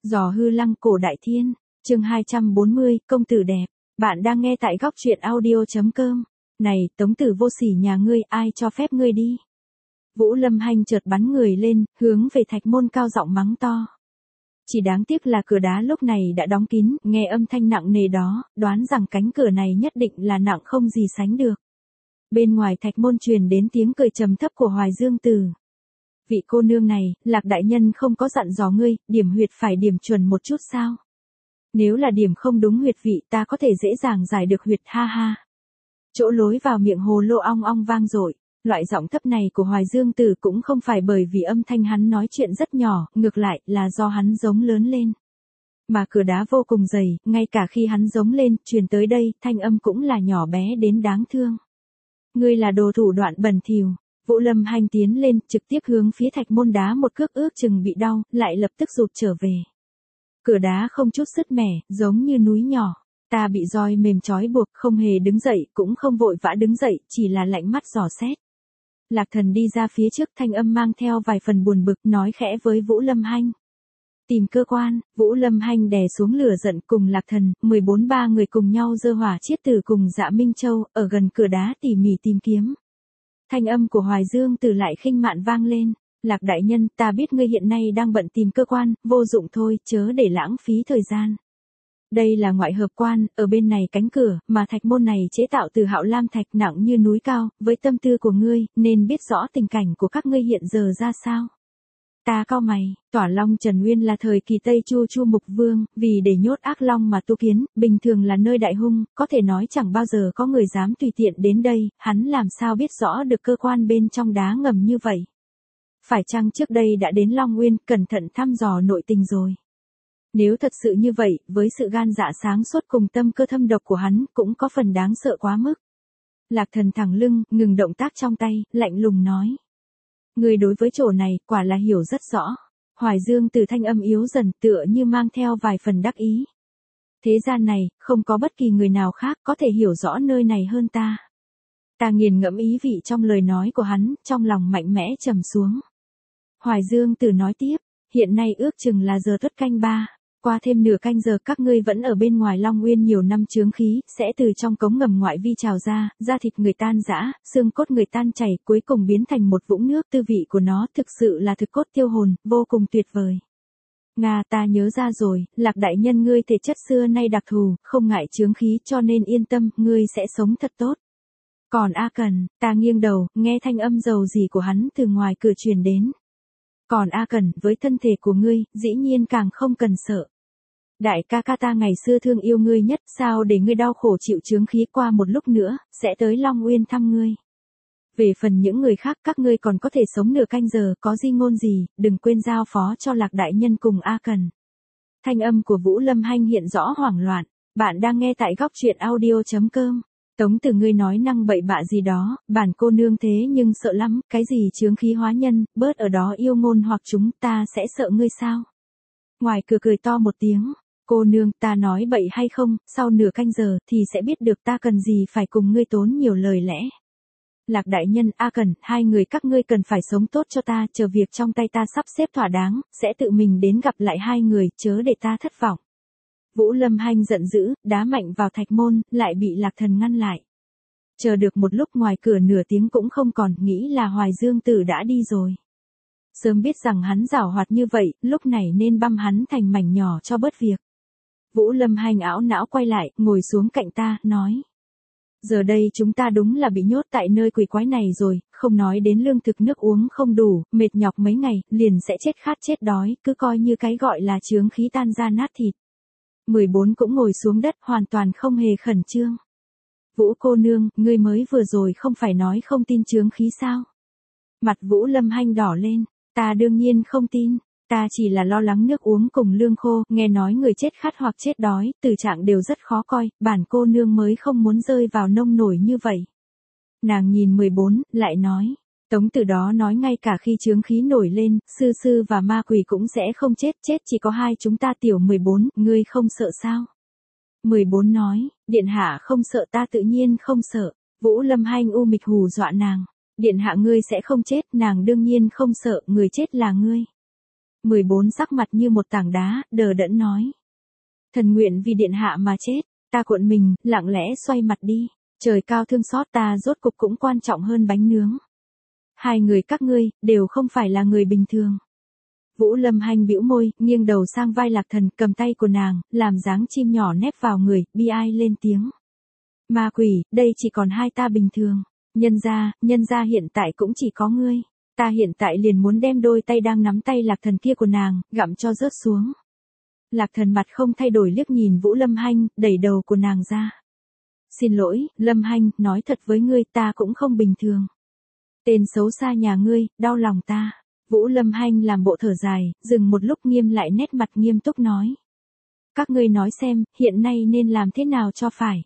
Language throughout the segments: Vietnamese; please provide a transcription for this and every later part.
Giò hư lăng cổ đại thiên, chương 240, công tử đẹp. Bạn đang nghe tại góc truyện audio.com. Này, Tống tử vô sỉ nhà ngươi, ai cho phép ngươi đi? Vũ Lâm Hanh chợt bắn người lên, hướng về thạch môn cao giọng mắng to. Chỉ đáng tiếc là cửa đá lúc này đã đóng kín, nghe âm thanh nặng nề đó, đoán rằng cánh cửa này nhất định là nặng không gì sánh được. Bên ngoài thạch môn truyền đến tiếng cười trầm thấp của Hoài Dương Tử. Vị cô nương này, Lạc đại nhân không có dặn dò ngươi, điểm huyệt phải điểm chuẩn một chút sao? Nếu là điểm không đúng huyệt vị ta có thể dễ dàng giải được huyệt, ha ha. Chỗ lối vào miệng hồ lô ong ong vang dội. Loại giọng thấp này của Hoài Dương Tử cũng không phải bởi vì âm thanh hắn nói chuyện rất nhỏ, ngược lại là do hắn giống lớn lên. Mà cửa đá vô cùng dày, ngay cả khi hắn giống lên, truyền tới đây, thanh âm cũng là nhỏ bé đến đáng thương. Ngươi là đồ thủ đoạn bẩn thỉu. Vũ Lâm Hanh tiến lên, trực tiếp hướng phía thạch môn đá một cước, ước chừng bị đau, lại lập tức rụt trở về. Cửa đá không chút sứt mẻ, giống như núi nhỏ. Ta bị roi mềm trói buộc, không hề đứng dậy, cũng không vội vã đứng dậy, chỉ là lạnh mắt dò xét. Lạc Thần đi ra phía trước, thanh âm mang theo vài phần buồn bực, nói khẽ với Vũ Lâm Hanh. Tìm cơ quan. Vũ Lâm Hanh đè xuống lửa giận, cùng Lạc Thần, 14 người cùng nhau giơ hỏa chiết tử cùng Dạ Minh Châu, ở gần cửa đá tỉ mỉ tìm kiếm. Thanh âm của Hoài Dương Tử lại khinh mạn vang lên. Lạc đại nhân, ta biết ngươi hiện nay đang bận tìm cơ quan, vô dụng thôi, chớ để lãng phí thời gian. Đây là ngoại hợp quan, ở bên này cánh cửa, mà thạch môn này chế tạo từ hạo lam thạch nặng như núi cao, với tâm tư của ngươi, nên biết rõ tình cảnh của các ngươi hiện giờ ra sao. Ta cau mày, Tỏa Long Trần Nguyên là thời kỳ Tây Chu Chu Mục Vương, vì để nhốt ác long mà tu kiến, bình thường là nơi đại hung, có thể nói chẳng bao giờ có người dám tùy tiện đến đây, hắn làm sao biết rõ được cơ quan bên trong đá ngầm như vậy. Phải chăng trước đây đã đến Long Nguyên, cẩn thận thăm dò nội tình rồi. Nếu thật sự như vậy, với sự gan dạ sáng suốt cùng tâm cơ thâm độc của hắn, cũng có phần đáng sợ quá mức. Lạc Thần thẳng lưng, ngừng động tác trong tay, lạnh lùng nói. Người đối với chỗ này, quả là hiểu rất rõ. Hoài Dương Tử thanh âm yếu dần, tựa như mang theo vài phần đắc ý. Thế gian này, không có bất kỳ người nào khác có thể hiểu rõ nơi này hơn ta. Ta nghiền ngẫm ý vị trong lời nói của hắn, trong lòng mạnh mẽ trầm xuống. Hoài Dương Tử nói tiếp, hiện nay ước chừng là giờ tuất canh 3. Qua thêm nửa canh giờ các ngươi vẫn ở bên ngoài Long Nguyên nhiều năm chướng khí, sẽ từ trong cống ngầm ngoại vi trào ra, da thịt người tan rã, xương cốt người tan chảy, cuối cùng biến thành một vũng nước, tư vị của nó thực sự là thực cốt tiêu hồn, vô cùng tuyệt vời. Nga, ta nhớ ra rồi, Lạc đại nhân ngươi thể chất xưa nay đặc thù, không ngại chướng khí, cho nên yên tâm, ngươi sẽ sống thật tốt. Còn A Cần, ta nghiêng đầu, nghe thanh âm dầu dỉ của hắn từ ngoài cửa truyền đến. Còn A Cần, với thân thể của ngươi, dĩ nhiên càng không cần sợ. Đại ca ca ta ngày xưa thương yêu ngươi nhất, sao để ngươi đau khổ chịu chướng khí, qua một lúc nữa, sẽ tới Long Nguyên thăm ngươi. Về phần những người khác, các ngươi còn có thể sống nửa canh giờ, có di ngôn gì, đừng quên giao phó cho Lạc đại nhân cùng A Cần. Thanh âm của Vũ Lâm Hanh hiện rõ hoảng loạn. Bạn đang nghe tại góc truyện audio.com. Tống tử ngươi nói năng bậy bạ gì đó, bản cô nương thế nhưng sợ lắm, cái gì chướng khí hóa nhân, bớt ở đó yêu ngôn hoặc chúng, ta sẽ sợ ngươi sao? Ngoài cửa cười to một tiếng, cô nương, ta nói bậy hay không, sau nửa canh giờ thì sẽ biết được, ta cần gì phải cùng ngươi tốn nhiều lời lẽ. Lạc đại nhân, A Cần, hai người các ngươi cần phải sống tốt cho ta, chờ việc trong tay ta sắp xếp thỏa đáng, sẽ tự mình đến gặp lại hai người, chớ để ta thất vọng. Vũ Lâm Hanh giận dữ, đá mạnh vào thạch môn, lại bị Lạc Thần ngăn lại. Chờ được một lúc ngoài cửa nửa tiếng cũng không còn, nghĩ là Hoài Dương Tử đã đi rồi. Sớm biết rằng hắn giảo hoạt như vậy, lúc này nên băm hắn thành mảnh nhỏ cho bớt việc. Vũ Lâm Hanh ảo não quay lại, ngồi xuống cạnh ta, nói. Giờ đây chúng ta đúng là bị nhốt tại nơi quỷ quái này rồi, không nói đến lương thực nước uống không đủ, mệt nhọc mấy ngày, liền sẽ chết khát chết đói, cứ coi như cái gọi là chướng khí tan ra nát thịt. 14 cũng ngồi xuống đất, hoàn toàn không hề khẩn trương. Vũ cô nương, ngươi mới vừa rồi không phải nói không tin chướng khí sao? Mặt Vũ Lâm Hanh đỏ lên, ta đương nhiên không tin, ta chỉ là lo lắng nước uống cùng lương khô, nghe nói người chết khát hoặc chết đói, tử trạng đều rất khó coi, bản cô nương mới không muốn rơi vào nông nổi như vậy. Nàng nhìn 14, lại nói. Tống từ đó nói ngay cả khi chướng khí nổi lên, sư sư và ma quỷ cũng sẽ không chết, chết chỉ có hai chúng ta. Tiểu 14, ngươi không sợ sao? 14 nói, điện hạ không sợ, ta tự nhiên không sợ. Vũ Lâm Hanh u mịch hù dọa nàng. Điện hạ ngươi sẽ không chết, nàng đương nhiên không sợ, người chết là ngươi. 14 sắc mặt như một tảng đá, đờ đẫn nói. Thần nguyện vì điện hạ mà chết, ta cuộn mình, lặng lẽ xoay mặt đi, trời cao thương xót ta rốt cục cũng quan trọng hơn bánh nướng. Hai người các ngươi, đều không phải là người bình thường. Vũ Lâm Hanh bĩu môi, nghiêng đầu sang vai Lạc Thần, cầm tay của nàng, làm dáng chim nhỏ nép vào người, bi ai lên tiếng. Ma quỷ, đây chỉ còn hai ta bình thường. Nhân ra hiện tại cũng chỉ có ngươi. Ta hiện tại liền muốn đem đôi tay đang nắm tay Lạc Thần kia của nàng, gặm cho rớt xuống. Lạc Thần mặt không thay đổi liếc nhìn Vũ Lâm Hanh, đẩy đầu của nàng ra. Xin lỗi, Lâm Hanh, nói thật với ngươi ta cũng không bình thường. Tên xấu xa nhà ngươi, đau lòng ta. Vũ Lâm Hanh làm bộ thở dài, dừng một lúc nghiêm lại nét mặt nghiêm túc nói. Các ngươi nói xem, hiện nay nên làm thế nào cho phải.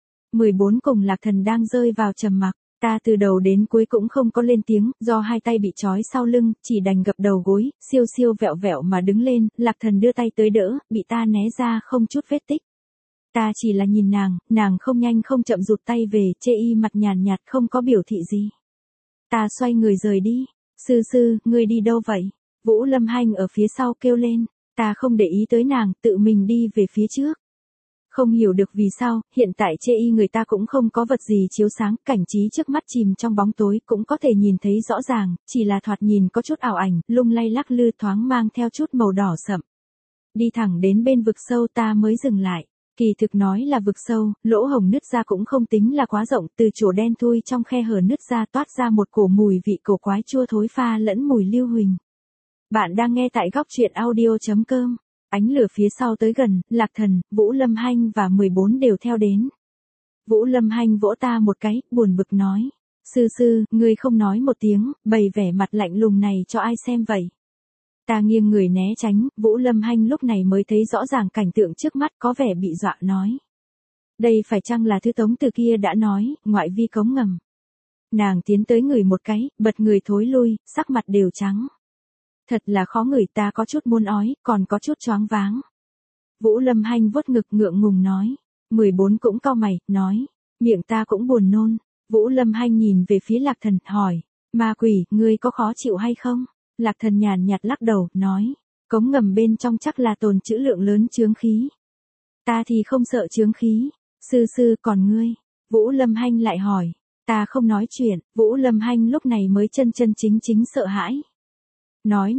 14 cùng Lạc Thần đang rơi vào trầm mặc, ta từ đầu đến cuối cũng không có lên tiếng, do hai tay bị trói sau lưng, chỉ đành gập đầu gối, siêu siêu vẹo vẹo mà đứng lên, Lạc Thần đưa tay tới đỡ, bị ta né ra không chút vết tích. Ta chỉ là nhìn nàng không nhanh không chậm rụt tay về, chê y mặt nhàn nhạt không có biểu thị gì. Ta xoay người rời đi. Sư, ngươi đi đâu vậy? Vũ Lâm Hanh ở phía sau kêu lên, ta không để ý tới nàng, tự mình đi về phía trước. Không hiểu được vì sao, hiện tại chê y người ta cũng không có vật gì chiếu sáng, cảnh trí trước mắt chìm trong bóng tối, cũng có thể nhìn thấy rõ ràng, chỉ là thoạt nhìn có chút ảo ảnh, lung lay lắc lư thoáng mang theo chút màu đỏ sậm. Đi thẳng đến bên vực sâu ta mới dừng lại. Kỳ thực nói là vực sâu, lỗ hổng nứt ra cũng không tính là quá rộng, từ chỗ đen thui trong khe hở nứt ra toát ra một cổ mùi vị cổ quái chua thối pha lẫn mùi lưu huỳnh. Bạn đang nghe tại góc truyện audio.com. Ánh lửa phía sau tới gần, Lạc Thần, Vũ Lâm Hanh và 14 đều theo đến. Vũ Lâm Hanh vỗ ta một cái, buồn bực nói. Sư, ngươi không nói một tiếng, bày vẻ mặt lạnh lùng này cho ai xem vậy? Ta nghiêng người né tránh, Vũ Lâm Hanh lúc này mới thấy rõ ràng cảnh tượng trước mắt có vẻ bị dọa nói. Đây phải chăng là thứ Tống Từ kia đã nói, ngoại vi cống ngầm. Nàng tiến tới người một cái, bật người thối lui, sắc mặt đều trắng. Thật là khó ngửi, ta có chút muốn ói, còn có chút choáng váng. Vũ Lâm Hanh vuốt ngực ngượng ngùng nói. 14 cũng cau mày, nói. Miệng ta cũng buồn nôn. Vũ Lâm Hanh nhìn về phía Lạc Thần, hỏi. Ma quỷ, ngươi có khó chịu hay không? Lạc Thần nhàn nhạt lắc đầu, nói. Cống ngầm bên trong chắc là tồn trữ lượng lớn chướng khí. Ta thì không sợ chướng khí. Sư, còn ngươi? Vũ Lâm Hanh lại hỏi. Ta không nói chuyện, Vũ Lâm Hanh lúc này mới chân chính sợ hãi. Nói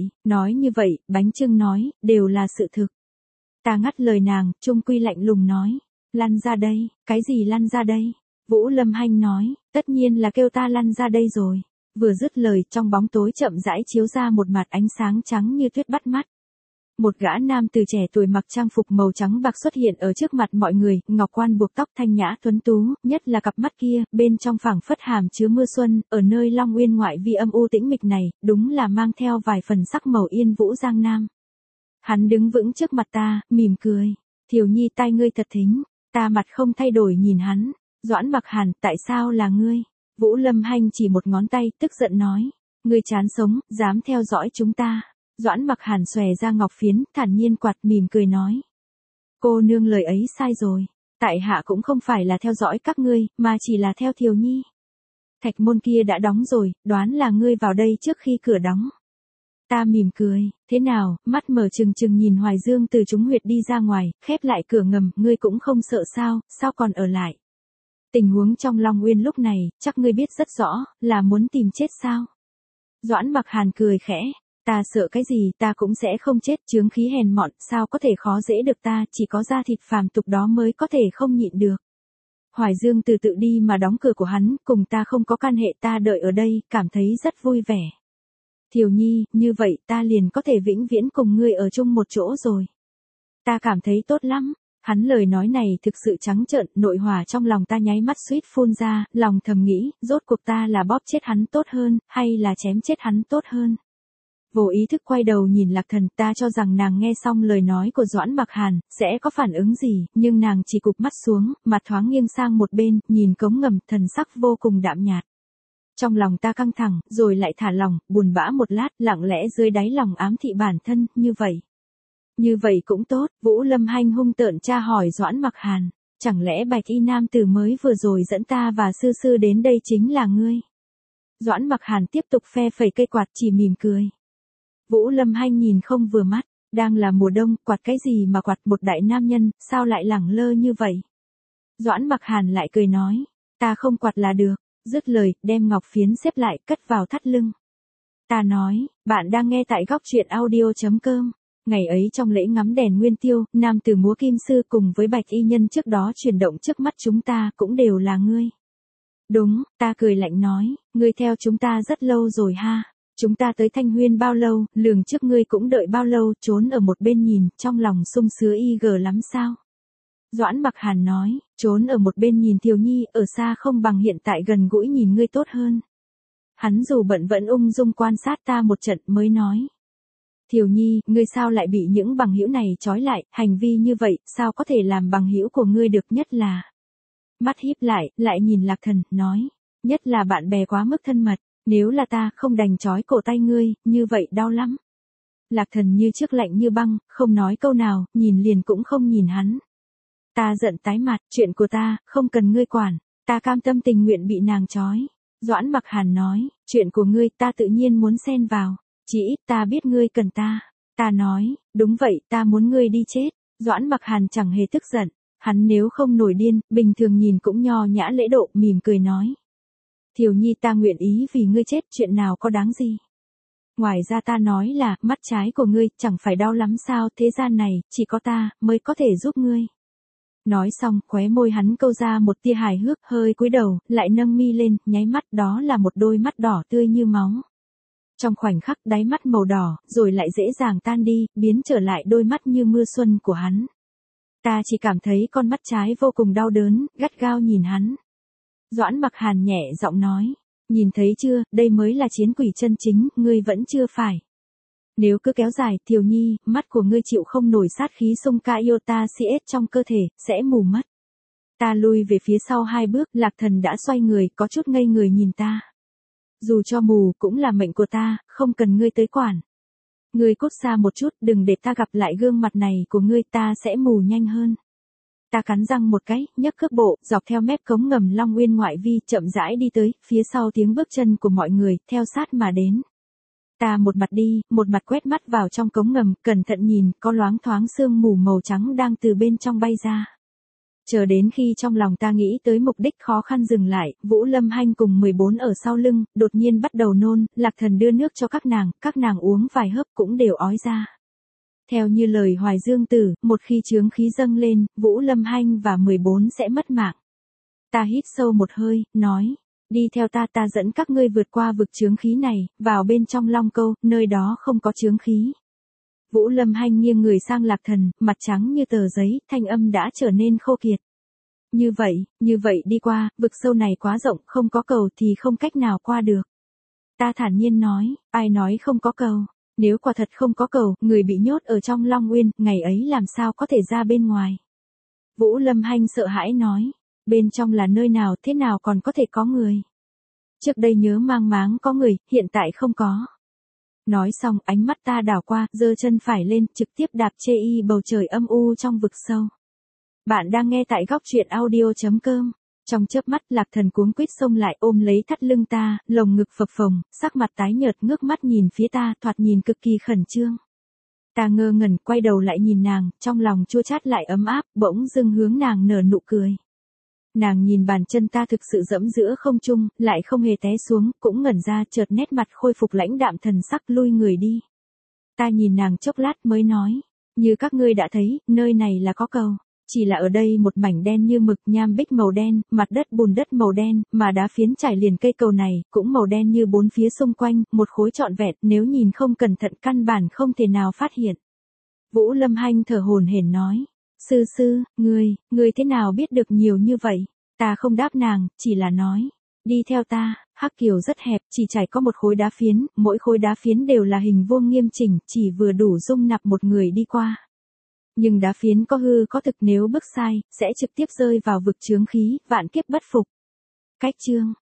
như vậy, bánh chưng nói, đều là sự thực. Ta ngắt lời nàng, trung quy lạnh lùng nói. Lăn ra đây, cái gì lăn ra đây? Vũ Lâm Hanh nói, tất nhiên là kêu ta lăn ra đây rồi. Vừa dứt lời, trong bóng tối chậm rãi chiếu ra một mặt ánh sáng trắng như tuyết bắt mắt. Một gã nam từ trẻ tuổi mặc trang phục màu trắng bạc xuất hiện ở trước mặt mọi người, ngọc quan buộc tóc thanh nhã tuấn tú, nhất là cặp mắt kia, bên trong phảng phất hàm chứa mưa xuân, ở nơi Long Uyên ngoại vi âm u tĩnh mịch này, đúng là mang theo vài phần sắc màu yên vũ giang nam. Hắn đứng vững trước mặt ta, mỉm cười. Thiều Nhi, tai ngươi thật thính. Ta mặt không thay đổi nhìn hắn. Doãn Mặc Hàn, tại sao là ngươi? Vũ Lâm Hanh chỉ một ngón tay, tức giận nói. Ngươi chán sống, dám theo dõi chúng ta. Doãn Mặc Hàn xòe ra ngọc phiến, thản nhiên quạt, mỉm cười nói. Cô nương lời ấy sai rồi. Tại hạ cũng không phải là theo dõi các ngươi, mà chỉ là theo Thiều Nhi. Thạch môn kia đã đóng rồi, đoán là ngươi vào đây trước khi cửa đóng. Ta mỉm cười, thế nào, mắt mở trừng trừng nhìn Hoài Dương từ trúng huyệt đi ra ngoài, khép lại cửa ngầm, ngươi cũng không sợ sao còn ở lại. Tình huống trong Long Uyên lúc này, chắc ngươi biết rất rõ, là muốn tìm chết sao? Doãn Mặc Hàn cười khẽ, ta sợ cái gì, ta cũng sẽ không chết, chướng khí hèn mọn, sao có thể khó dễ được ta, chỉ có da thịt phàm tục đó mới có thể không nhịn được. Hoài Dương từ tự đi mà đóng cửa của hắn, cùng ta không có can hệ, ta đợi ở đây, cảm thấy rất vui vẻ. Thiều Nhi, như vậy ta liền có thể vĩnh viễn cùng ngươi ở chung một chỗ rồi. Ta cảm thấy tốt lắm. Hắn lời nói này thực sự trắng trợn, nội hỏa trong lòng ta nháy mắt suýt phun ra, lòng thầm nghĩ, rốt cuộc ta là bóp chết hắn tốt hơn, hay là chém chết hắn tốt hơn. Vô ý thức quay đầu nhìn Lạc Thần, ta cho rằng nàng nghe xong lời nói của Doãn Mặc Hàn, sẽ có phản ứng gì, nhưng nàng chỉ cụp mắt xuống, mặt thoáng nghiêng sang một bên, nhìn cống ngầm, thần sắc vô cùng đạm nhạt. Trong lòng ta căng thẳng, rồi lại thả lòng, buồn bã một lát, lặng lẽ dưới đáy lòng ám thị bản thân, như vậy. Như vậy cũng tốt, Vũ Lâm Hanh hung tợn tra hỏi Doãn Mặc Hàn, chẳng lẽ bạch y nam tử mới vừa rồi dẫn ta và sư đến đây chính là ngươi? Doãn Mặc Hàn tiếp tục phe phẩy cây quạt, chỉ mỉm cười. Vũ Lâm Hanh nhìn không vừa mắt, đang là mùa đông, quạt cái gì mà quạt, một đại nam nhân, sao lại lẳng lơ như vậy? Doãn Mặc Hàn lại cười nói, ta không quạt là được, dứt lời, đem ngọc phiến xếp lại, cất vào thắt lưng. Ta nói, bạn đang nghe tại góc truyện audio.com. Ngày ấy trong lễ ngắm đèn nguyên tiêu, nam tử múa kim sư cùng với bạch y nhân trước đó chuyển động trước mắt chúng ta cũng đều là ngươi. Đúng, ta cười lạnh nói, ngươi theo chúng ta rất lâu rồi ha. Chúng ta tới Thanh Huyên bao lâu, lường trước ngươi cũng đợi bao lâu, trốn ở một bên nhìn, trong lòng sung sướng y gờ lắm sao? Doãn Mặc Hàn nói, trốn ở một bên nhìn Thiều Nhi, ở xa không bằng hiện tại gần gũi nhìn ngươi tốt hơn. Hắn dù bận vẫn ung dung quan sát ta một trận mới nói. Thiều Nhi, ngươi sao lại bị những bằng hữu này trói lại, hành vi như vậy, sao có thể làm bằng hữu của ngươi được, nhất là. Mắt híp lại nhìn Lạc Thần, nói, nhất là bạn bè quá mức thân mật, nếu là ta không đành trói cổ tay ngươi, như vậy đau lắm. Lạc Thần như trước lạnh như băng, không nói câu nào, nhìn liền cũng không nhìn hắn. Ta giận tái mặt, chuyện của ta, không cần ngươi quản, ta cam tâm tình nguyện bị nàng trói. Doãn Mặc Hàn nói, chuyện của ngươi ta tự nhiên muốn xen vào, chỉ ít ta biết ngươi cần ta. Ta nói, đúng vậy, ta muốn ngươi đi chết. Doãn Mặc Hàn chẳng hề tức giận, hắn nếu không nổi điên, bình thường nhìn cũng nho nhã lễ độ, mỉm cười nói. Thiều Nhi, ta nguyện ý vì ngươi chết, chuyện nào có đáng gì. Ngoài ra ta nói là, mắt trái của ngươi, chẳng phải đau lắm sao, thế gian này, chỉ có ta, mới có thể giúp ngươi. Nói xong, khóe môi hắn câu ra một tia hài hước, hơi cúi đầu, lại nâng mi lên, nháy mắt, đó là một đôi mắt đỏ tươi như máu. Trong khoảnh khắc, đáy mắt màu đỏ, rồi lại dễ dàng tan đi, biến trở lại đôi mắt như mưa xuân của hắn. Ta chỉ cảm thấy con mắt trái vô cùng đau đớn, gắt gao nhìn hắn. Doãn Mặc Hàn nhẹ giọng nói, nhìn thấy chưa, đây mới là chiến quỷ chân chính, ngươi vẫn chưa phải. Nếu cứ kéo dài, Thiều Nhi, mắt của ngươi chịu không nổi sát khí xung ca iota CS trong cơ thể, sẽ mù mất. Ta lui về phía sau 2 bước, Lạc Thần đã xoay người, có chút ngây người nhìn ta. Dù cho mù, cũng là mệnh của ta, không cần ngươi tới quản. Ngươi cút xa một chút, đừng để ta gặp lại gương mặt này của ngươi, ta sẽ mù nhanh hơn. Ta cắn răng một cái, nhấc cước bộ, dọc theo mép cống ngầm Long Uyên ngoại vi, chậm rãi đi tới, phía sau tiếng bước chân của mọi người, theo sát mà đến. Ta một mặt đi, một mặt quét mắt vào trong cống ngầm, cẩn thận nhìn, có loáng thoáng sương mù màu trắng đang từ bên trong bay ra. Chờ đến khi trong lòng ta nghĩ tới mục đích khó khăn dừng lại, Vũ Lâm Hanh cùng 14 ở sau lưng, đột nhiên bắt đầu nôn, Lạc Thần đưa nước cho các nàng uống vài hớp cũng đều ói ra. Theo như lời Hoài Dương Tử, một khi chướng khí dâng lên, Vũ Lâm Hanh và 14 sẽ mất mạng. Ta hít sâu một hơi, nói, đi theo ta, ta dẫn các ngươi vượt qua vực chướng khí này, vào bên trong Long Câu, nơi đó không có chướng khí. Vũ Lâm Hanh nghiêng người sang Lạc Thần, mặt trắng như tờ giấy, thanh âm đã trở nên khô kiệt. Như vậy đi qua, vực sâu này quá rộng, không có cầu thì không cách nào qua được. Ta thản nhiên nói, ai nói không có cầu, nếu quả thật không có cầu, người bị nhốt ở trong Long Uyên, ngày ấy làm sao có thể ra bên ngoài. Vũ Lâm Hanh sợ hãi nói, bên trong là nơi nào, thế nào còn có thể có người. Trước đây nhớ mang máng có người, hiện tại không có. Nói xong, ánh mắt ta đảo qua, giơ chân phải lên, trực tiếp đạp chê y bầu trời âm u trong vực sâu. Bạn đang nghe tại góc truyện audio.com. Trong chớp mắt, Lạc Thần cuống quýt xông lại ôm lấy thắt lưng ta, lồng ngực phập phồng, sắc mặt tái nhợt ngước mắt nhìn phía ta, thoạt nhìn cực kỳ khẩn trương. Ta ngơ ngẩn, quay đầu lại nhìn nàng, trong lòng chua chát lại ấm áp, bỗng dưng hướng nàng nở nụ cười. Nàng nhìn bàn chân ta thực sự dẫm giữa không trung, lại không hề té xuống, cũng ngẩn ra, chợt nét mặt khôi phục lãnh đạm thần sắc, lui người đi. Ta nhìn nàng chốc lát mới nói, như các ngươi đã thấy, nơi này là có cầu. Chỉ là ở đây một mảnh đen như mực, nham bích màu đen, mặt đất bùn đất màu đen, mà đá phiến trải liền cây cầu này, cũng màu đen như bốn phía xung quanh, một khối trọn vẹn, nếu nhìn không cẩn thận căn bản không thể nào phát hiện. Vũ Lâm Hanh thở hổn hển nói, sư, ngươi thế nào biết được nhiều như vậy? Ta không đáp nàng, chỉ là nói, đi theo ta. Hắc Kiều rất hẹp, chỉ trải có một khối đá phiến, mỗi khối đá phiến đều là hình vuông nghiêm chỉnh, chỉ vừa đủ dung nạp một người đi qua. Nhưng đá phiến có hư có thực, nếu bước sai, sẽ trực tiếp rơi vào vực chướng khí, vạn kiếp bất phục. Cách chương